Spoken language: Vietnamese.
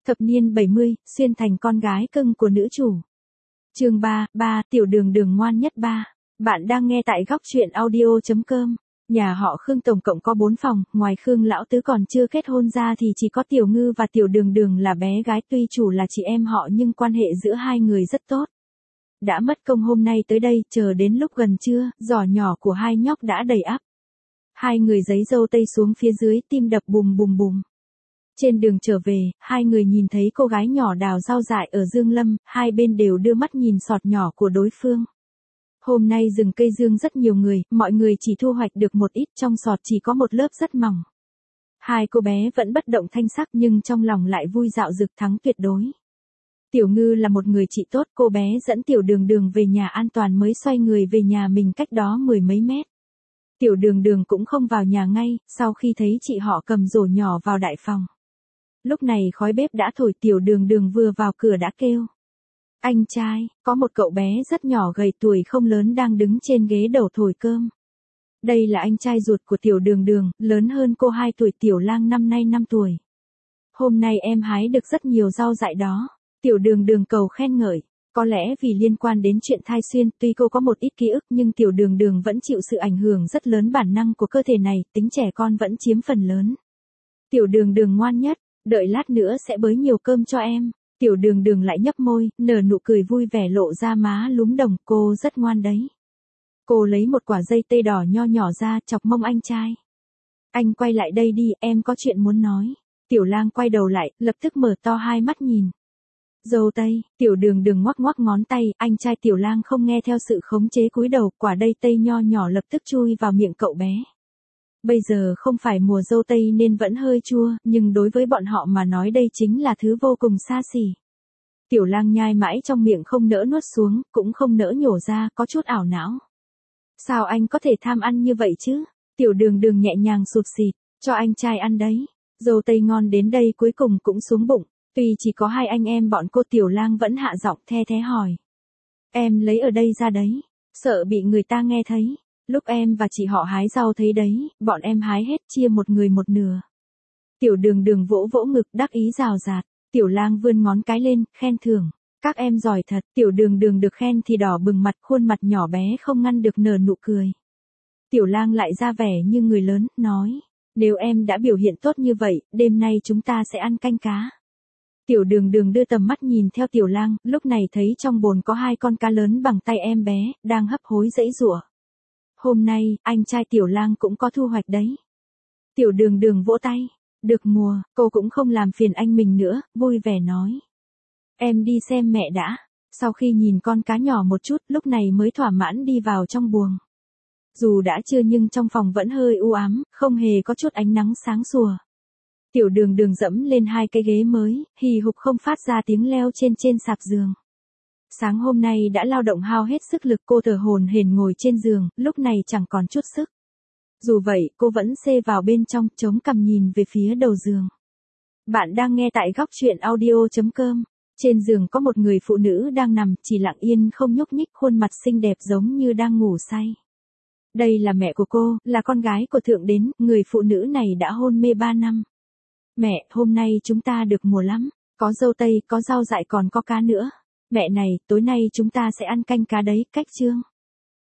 Thập niên 70, xuyên thành con gái cưng của nữ chủ. Chương 3, tiểu đường đường ngoan nhất 3. Bạn đang nghe tại góc truyện audio.com. Nhà họ Khương tổng cộng có 4 phòng, ngoài Khương lão tứ còn chưa kết hôn ra thì chỉ có Tiểu Ngư và Tiểu Đường Đường là bé gái, tuy chủ là chị em họ nhưng quan hệ giữa hai người rất tốt. Đã mất công hôm nay tới đây, chờ đến lúc gần trưa, giỏ nhỏ của hai nhóc đã đầy ắp. Hai người giấy dâu tây xuống phía dưới, tim đập bùm bùm bùm. Trên đường trở về, hai người nhìn thấy cô gái nhỏ đào rau dại ở Dương Lâm, hai bên đều đưa mắt nhìn sọt nhỏ của đối phương. Hôm nay rừng cây dương rất nhiều người, mọi người chỉ thu hoạch được một ít, trong sọt chỉ có một lớp rất mỏng. Hai cô bé vẫn bất động thanh sắc nhưng trong lòng lại vui dạo dực, thắng tuyệt đối. Tiểu Ngư là một người chị tốt, cô bé dẫn Tiểu Đường Đường về nhà an toàn mới xoay người về nhà mình cách đó 10 mấy mét. Tiểu Đường Đường cũng không vào nhà ngay, sau khi thấy chị họ cầm rổ nhỏ vào đại phòng. Lúc này khói bếp đã thổi, Tiểu Đường Đường vừa vào cửa đã kêu. Anh trai, có một cậu bé rất nhỏ gầy tuổi không lớn đang đứng trên ghế đầu thổi cơm. Đây là anh trai ruột của Tiểu Đường Đường, lớn hơn cô 2 tuổi, Tiểu Lang năm nay 5 tuổi. Hôm nay em hái được rất nhiều rau dại đó. Tiểu Đường Đường cầu khen ngợi. Có lẽ vì liên quan đến chuyện thai xuyên, tuy cô có một ít ký ức nhưng Tiểu Đường Đường vẫn chịu sự ảnh hưởng rất lớn bản năng của cơ thể này, tính trẻ con vẫn chiếm phần lớn. Tiểu Đường Đường ngoan nhất, đợi lát nữa sẽ bới nhiều cơm cho em. Tiểu Đường Đường lại nhấp môi, nở nụ cười vui vẻ lộ ra má lúm đồng, cô rất ngoan đấy. Cô lấy một quả dây tây đỏ nho nhỏ ra, chọc mông anh trai. Anh quay lại đây đi, em có chuyện muốn nói. Tiểu Lang quay đầu lại, lập tức mở to hai mắt nhìn. Dâu tây, Tiểu Đường Đường ngoắc ngoắc ngón tay, anh trai Tiểu Lang không nghe theo sự khống chế cúi đầu, quả dây tây nho nhỏ lập tức chui vào miệng cậu bé. Bây giờ không phải mùa dâu tây nên vẫn hơi chua, nhưng đối với bọn họ mà nói đây chính là thứ vô cùng xa xỉ. Tiểu Lang nhai mãi trong miệng không nỡ nuốt xuống, cũng không nỡ nhổ ra, có chút ảo não. Sao anh có thể tham ăn như vậy chứ? Tiểu Đường Đường nhẹ nhàng sụt xịt, cho anh trai ăn đấy. Dâu tây ngon đến đây cuối cùng cũng xuống bụng. Tuy chỉ có hai anh em bọn cô, Tiểu Lang vẫn hạ giọng the thé hỏi. Em lấy ở đây ra đấy, sợ bị người ta nghe thấy. Lúc em và chị họ hái rau thấy đấy, bọn em hái hết, chia một người một nửa. Tiểu Đường Đường vỗ vỗ ngực đắc ý rào rạt. Tiểu Lang vươn ngón cái lên, khen thưởng. Các em giỏi thật. Tiểu Đường Đường được khen thì đỏ bừng mặt, khuôn mặt nhỏ bé không ngăn được nở nụ cười. Tiểu Lang lại ra vẻ như người lớn, nói. Nếu em đã biểu hiện tốt như vậy, đêm nay chúng ta sẽ ăn canh cá. Tiểu Đường Đường đưa tầm mắt nhìn theo Tiểu Lang, lúc này thấy trong bồn có 2 con cá lớn bằng tay em bé, đang hấp hối giãy giụa. Hôm nay, anh trai Tiểu Lang cũng có thu hoạch đấy. Tiểu Đường Đường vỗ tay. Được mùa, cô cũng không làm phiền anh mình nữa, vui vẻ nói. Em đi xem mẹ đã. Sau khi nhìn con cá nhỏ một chút, lúc này mới thỏa mãn đi vào trong buồng. Dù đã trưa nhưng trong phòng vẫn hơi u ám, không hề có chút ánh nắng sáng sủa. Tiểu Đường Đường dẫm lên 2 cái ghế mới, hì hục không phát ra tiếng leo trên sạp giường. Sáng hôm nay đã lao động hao hết sức lực, cô thở hổn hển ngồi trên giường, lúc này chẳng còn chút sức. Dù vậy, cô vẫn xê vào bên trong, chống cằm nhìn về phía đầu giường. Bạn đang nghe tại góc truyện audio.com. Trên giường có một người phụ nữ đang nằm, chỉ lặng yên không nhúc nhích, khuôn mặt xinh đẹp giống như đang ngủ say. Đây là mẹ của cô, là con gái của Thượng Đến, người phụ nữ này đã hôn mê 3 năm. Mẹ, hôm nay chúng ta được mùa lắm, có dâu tây, có rau dại còn có cá nữa. Mẹ này, tối nay chúng ta sẽ ăn canh cá đấy, cách chương.